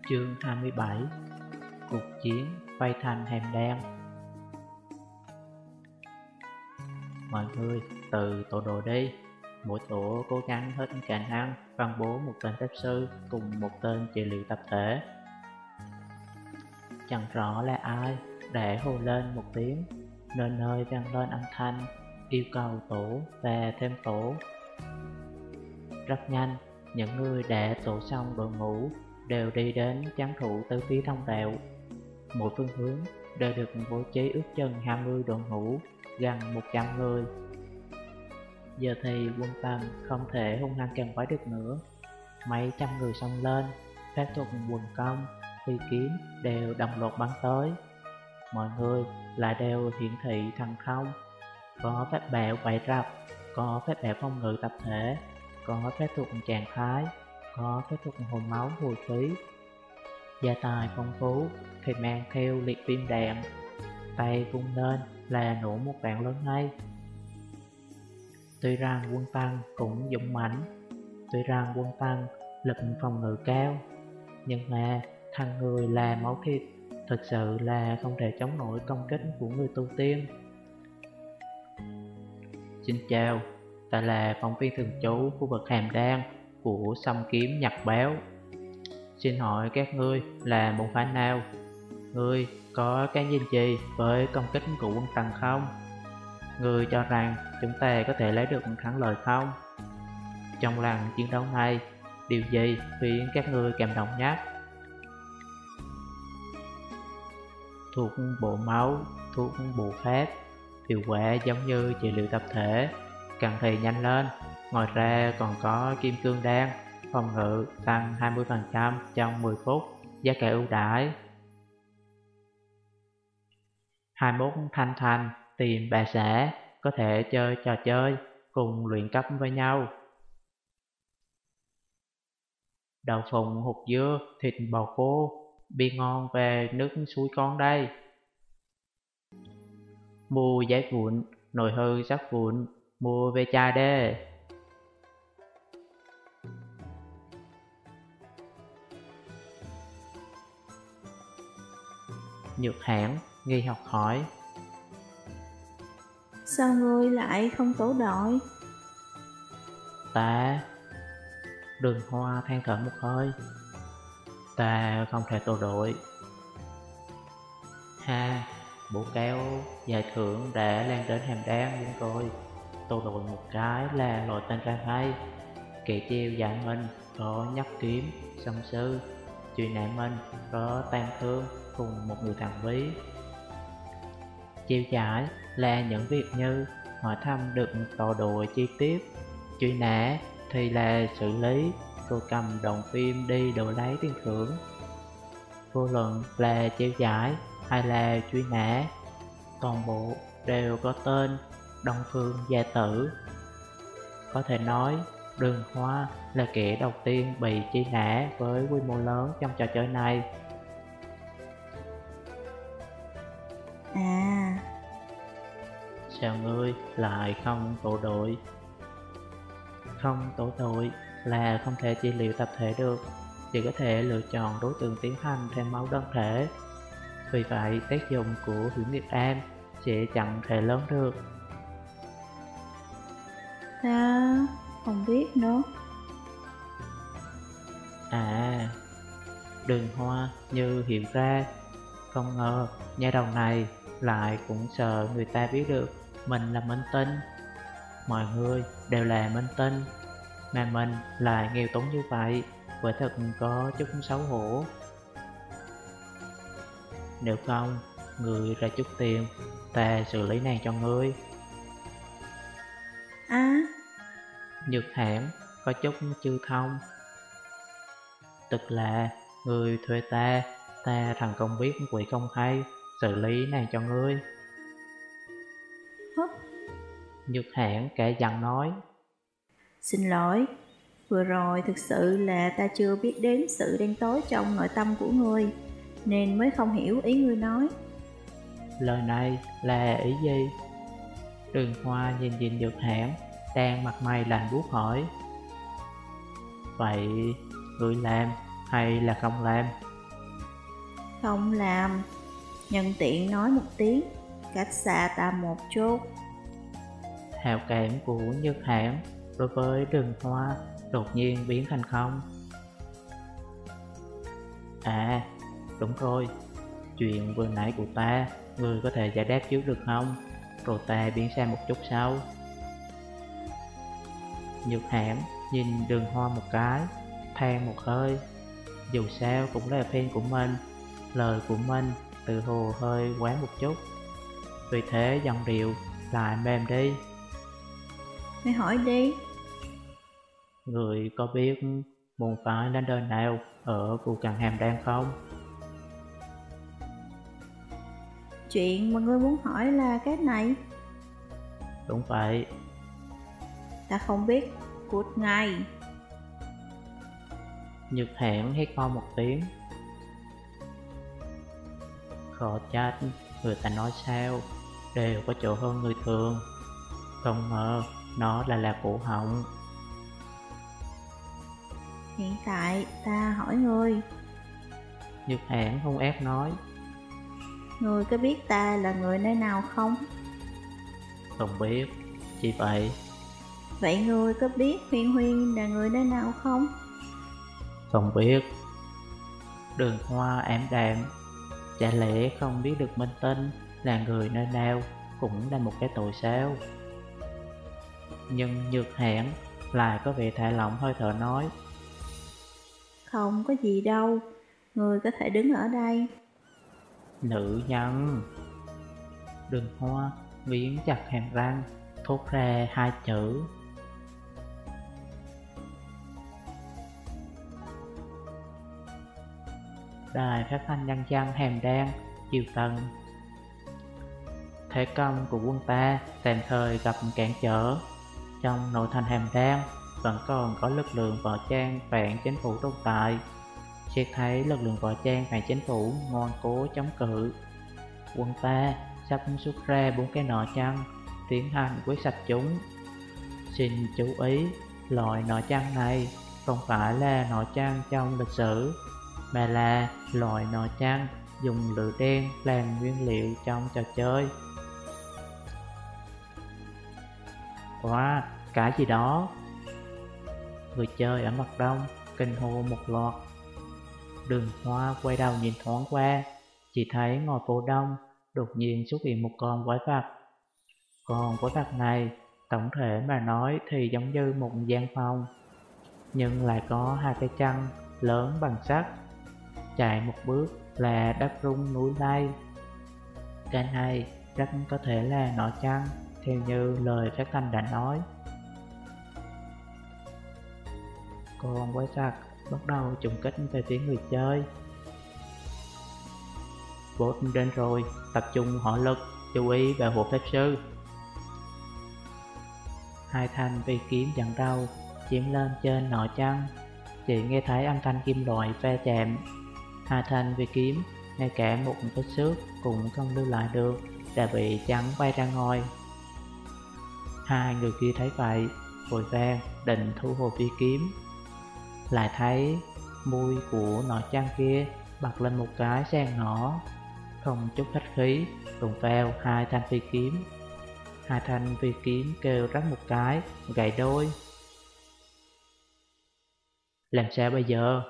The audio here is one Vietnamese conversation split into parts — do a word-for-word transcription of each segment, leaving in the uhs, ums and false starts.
Chương hai mươi bảy. Cuộc chiến vây thành hàm đen. Mọi người từ tổ đồ đi. Mỗi tổ cố gắng hết khả năng phân bố một tên pháp sư cùng một tên trị liệu tập thể. Chẳng rõ là ai để hô lên một tiếng, nơi nơi vang lên âm thanh yêu cầu tổ và thêm tổ. Rất nhanh, những người đã tổ xong đội ngũ đều đi đến trấn thủ tứ phía thông đạo. Mỗi phương hướng đều được bố trí ước chừng hai mươi đội ngũ, gần một trăm người. Giờ thì quân Tần không thể hung hăng càng quái được nữa. Mấy trăm người xông lên, phép thuật quần công, phi kiếm đều đồng loạt bắn tới. Mọi người lại đều hiển thị thần không. Có phép bảo bảy rập, có phép bảo phong ngự tập thể, có phép thuật trạng thái, có phép thuật hồn máu hồi khí. Gia tài phong phú thì mang theo liệt viêm đạn, tay vung lên là nổ một vạn lớn ngay. Tuy rằng quân Tăng cũng dũng mãnh, tuy rằng quân Tăng lực phòng ngự cao, nhưng mà thằng người là máu thịt, thực sự là không thể chống nổi công kích của người tu tiên. Xin chào, ta là phóng viên thường trú khu vực Hàm Đan của Song Kiếm Nhật Báo. Xin hỏi các ngươi là môn phái nào? Ngươi có cái nhìn gì với công kích của quân Tần không? Ngươi cho rằng chúng ta có thể lấy được thắng lợi không? Trong lần chiến đấu này, điều gì khiến các ngươi cảm động nhất? Thuốc bổ máu, thuốc bổ pháp, hiệu quả giống như trị liệu tập thể, cần thì nhanh lên. Ngoài ra còn có kim cương đan, phòng ngự tăng hai mươi phần trăm trong mười phút, giá cả ưu đãi. hai mươi mốt thanh thành tìm bà xã, có thể chơi trò chơi cùng luyện cấp với nhau. Đậu phụng hột dưa, thịt bò khô, bia ngon về nước suối con đây. Mua giấy vụn, nồi hư sắt vụn, mua về chai đê. Nhược Hãn nghi học hỏi: Sao ngươi lại không tổ đội? Ta... Đường Hoa than thở một hơi: Ta không thể tổ đội. Ha, bộ kéo giải thưởng đã lan đến Hàm Đan luôn rồi. Tổ đội một cái là loại tên ra hay. Kỵ chiêu giải minh có nhắc kiếm, song sư, truy nã minh có tan thương cùng một người thằng ví. Chiêu giải là những việc như hỏi thăm được tổ đội chi tiết, truy nã thì là xử lý, rồi cầm đoạn phim đi đổi lấy tiền thưởng. Vô luận là chiêu giải hay là truy nã, toàn bộ đều có tên Đông Phương Gia Tử. Có thể nói Đường Hoa là kẻ đầu tiên bị truy nã với quy mô lớn trong trò chơi này. À, Sao ngươi lại không tổ đội? Không tổ đội là không thể trị liệu tập thể được, chỉ có thể lựa chọn đối tượng tiến hành thêm máu đơn thể. Vì vậy tác dụng của Huyễn Nghiệp Am sẽ chẳng thể lớn được. ta không biết nữa. À, Đường Hoa như hiểu ra, không ngờ nha đầu này lại cũng sợ người ta biết được mình là minh tinh. Mọi người đều là minh tinh, mà mình lại nghèo túng như vậy, quả thật có chút xấu hổ. Nếu không, người ra chút tiền, ta xử lý nàng cho ngươi. À, Nhược Hãn có chút chưa thông. Tức là người thuê ta, ta thằng công biết quỷ không hay, xử lý nàng cho ngươi. hấp, Nhược Hãn cả giận nói: xin lỗi. Vừa rồi thực sự là ta chưa biết đến sự đen tối trong nội tâm của ngươi, nên mới không hiểu ý ngươi nói. Lời này là ý gì? Đường Hoa nhìn nhìn Nhược Hãn đang mặt mày lạnh buốt hỏi: Vậy ngươi làm hay là không làm? Không làm. Nhân tiện nói một tiếng, cách xa ta một chút. Hào cảm của Nhược Hãn đối với Đường Hoa đột nhiên biến thành không. À, đúng rồi, chuyện vừa nãy của ta, người có thể giải đáp trước được không? Rồi ta biến sang một chút sau. Nhược Hãn nhìn Đường Hoa một cái, than một hơi. Dù sao cũng là fan của mình, lời của mình tự hồ hơi quá một chút. Vì thế giọng điệu lại mềm đi. Mày hỏi đi. Người có biết môn phái lên đời nào ở khu cằn hàm đan không? Chuyện mà ngươi muốn hỏi là cái này. Đúng vậy. Ta không biết. Cút ngay. Nhược Hãn hét to một tiếng. Khó trách, người ta nói sao đều có chỗ hơn người thường. Không ngờ nó là là cổ họng. Hiện tại ta hỏi ngươi. Nhược Hãn hung ác nói. Ngươi có biết ta là người nơi nào không? Không biết, chỉ vậy. Vậy ngươi có biết Huyên Huyên là người nơi nào không? Không biết. Đường Hoa ảm đạm. Chả lẽ không biết được Minh Tinh là người nơi nào cũng là một cái tội sao? Nhưng Nhược Hãn lại có vẻ thả lỏng hơi thở nói. Không có gì đâu. Ngươi có thể đứng ở đây. Nữ nhân. Đường Hoa nghiến chặt hàm răng, thốt ra hai chữ. Đài phát thanh nhân dân Hàm Đan, Chiều Tần. Thế công của quân ta tạm thời gặp cản trở. Trong nội thành Hàm Đan vẫn còn có lực lượng võ trang phản chính phủ tồn tại. Sẽ thấy lực lượng võ trang phản chính phủ ngoan cố chống cự. Quân ta sắp xuất ra bốn cái nỏ chăn, tiến hành quét sạch chúng. Xin chú ý, loại nỏ chăn này không phải là nỏ chăn trong lịch sử, mà là loại nỏ chăn dùng lửa đen làm nguyên liệu trong trò chơi. Wow, cái gì đó? Người chơi ở mặt đông kinh hô một loạt. Đường Hoa quay đầu nhìn thoáng qua, chỉ thấy ngoài phố đông đột nhiên xuất hiện một con quái vật. Con quái vật này tổng thể mà nói thì giống như một gian phòng, nhưng lại có hai cái chân lớn bằng sắt. Chạy một bước là đất rung núi lay. Cái này rất có thể là nỏ chăn, theo như lời phát thanh đã nói. Con quái vật bắt đầu trùng kích về phía người chơi. Boss đến rồi, tập trung hỏa lực, chú ý bảo hộ phép sư. Hai thanh phi kiếm dẫn đầu chiếm lên trên nỏ chăn. Chỉ nghe thấy âm thanh kim loại va chạm. Hai thanh phi kiếm ngay cả một vết xước cũng không lưu lại được, đã bị chắn bay ra ngoài. Hai người kia thấy vậy, vội vàng định thu hồi phi kiếm, lại thấy môi của nỏ chăn kia bật lên một cái sang nỏ, không chút khách khí đụng vào hai thanh phi kiếm. Hai thanh phi kiếm kêu rắc một cái, gãy đôi. Làm sao bây giờ?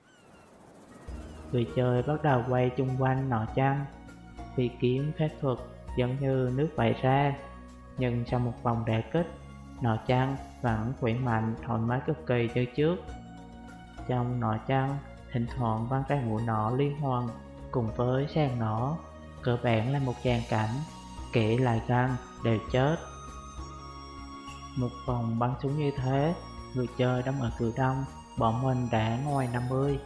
Người chơi bắt đầu quay chung quanh nỏ chăn. Phi kiếm phép thuật giống như nước vẩy ra, nhưng sau một vòng đả kích, nỏ chăn vẫn khỏe mạnh thoải mái cực kỳ như trước. Trong nỏ chăn thỉnh thoảng văng ra mũi nỏ liên hoàn cùng với sàn nỏ, cơ bản là một tràng cảnh kẻ lại gần đều chết. Một vòng bắn súng như thế, người chơi đóng ở cửa đông, bọn mình đã ngoài năm mươi.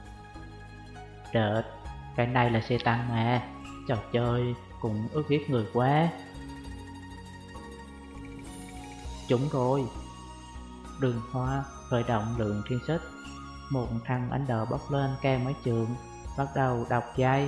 Đợt, cái này là xe tăng mà, trò chơi cũng ức hiếp người quá. Chúng rồi. Đường Hoa khởi động lượng thiên xích. Một thằng ánh đờ bốc lên cao mấy trường, bắt đầu đọc dây.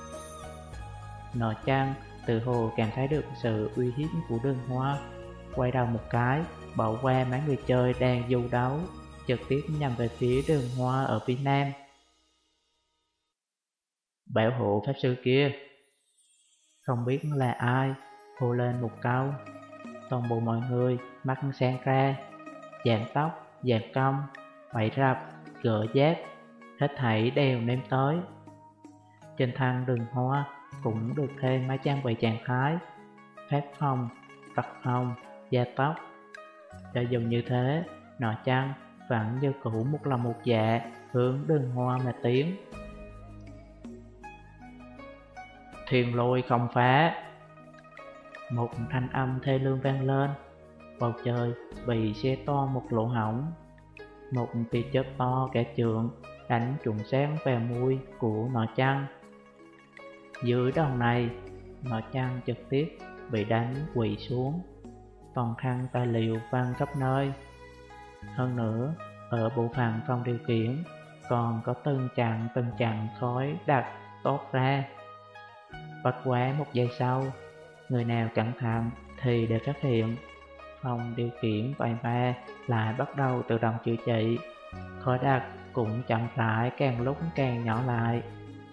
Nỏ chăn tự hồ cảm thấy được sự uy hiếp của Đường Hoa, quay đầu một cái, bỏ qua mấy người chơi đang du đấu, trực tiếp nhằm về phía Đường Hoa ở phía nam. Bảo hộ pháp sư kia. Không biết là ai hô lên một câu. Toàn bộ mọi người mắt sáng ra, dạng tóc, dạng cong, vẫy rập, gỡ dép, hết thảy đều nêm tới. Trên thân đường hoa cũng được thêm mấy trang bị trạng thái phép phong, vật phong, da tóc. Cho dù như thế, nọ chăng vẫn như cũ một lòng một dạ hướng đường hoa mà tiến. Thiên lôi không phá. Một thanh âm thê lương vang lên. Bầu trời bị xé to một lỗ hổng. Một tia chớp to cả trượng đánh trúng sáng vào mũi của nọ chăng. Dưới đòn này, nọ chăng trực tiếp bị đánh quỵ xuống, toàn thân tài liệu văng khắp nơi. Hơn nữa, ở bộ phận phòng điều khiển còn có từng chặng từng chặng khói đặc tốt ra. Bất quá một giây sau, người nào cẩn thận thì đều phát hiện phòng điều khiển vài ba lại bắt đầu tự động chữa trị. Khói đặc cũng chậm rãi càng lúc càng nhỏ lại.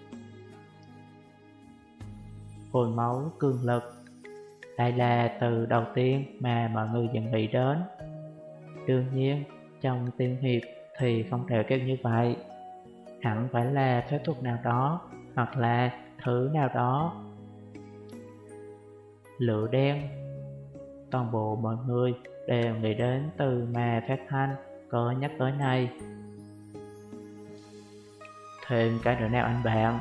Hồi máu cường lực, đây là từ đầu tiên mà mọi người dần nghĩ đến. Đương nhiên, trong tiên hiệp thì không thể kêu như vậy. Hẳn phải là phép thuật nào đó, hoặc là thứ nào đó. Lửa đen. Toàn bộ mọi người đều nghĩ đến từ mà phát thanh có nhắc tới này. Thêm cái nữa nào anh bạn?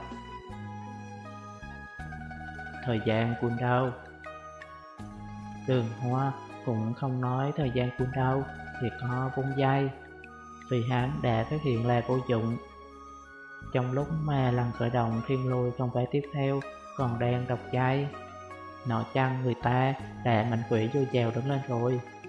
Thời gian cuốn đâu? Đường Hoa cũng không nói thời gian cuốn đâu, chỉ có vung giây, vì hắn đã phát hiện là vô dụng. Trong lúc mà lần khởi động thiên lôi không phải tiếp theo còn đang đọc dây, nọ chăng người ta đã mạnh quỷ vô dào đứng lên rồi.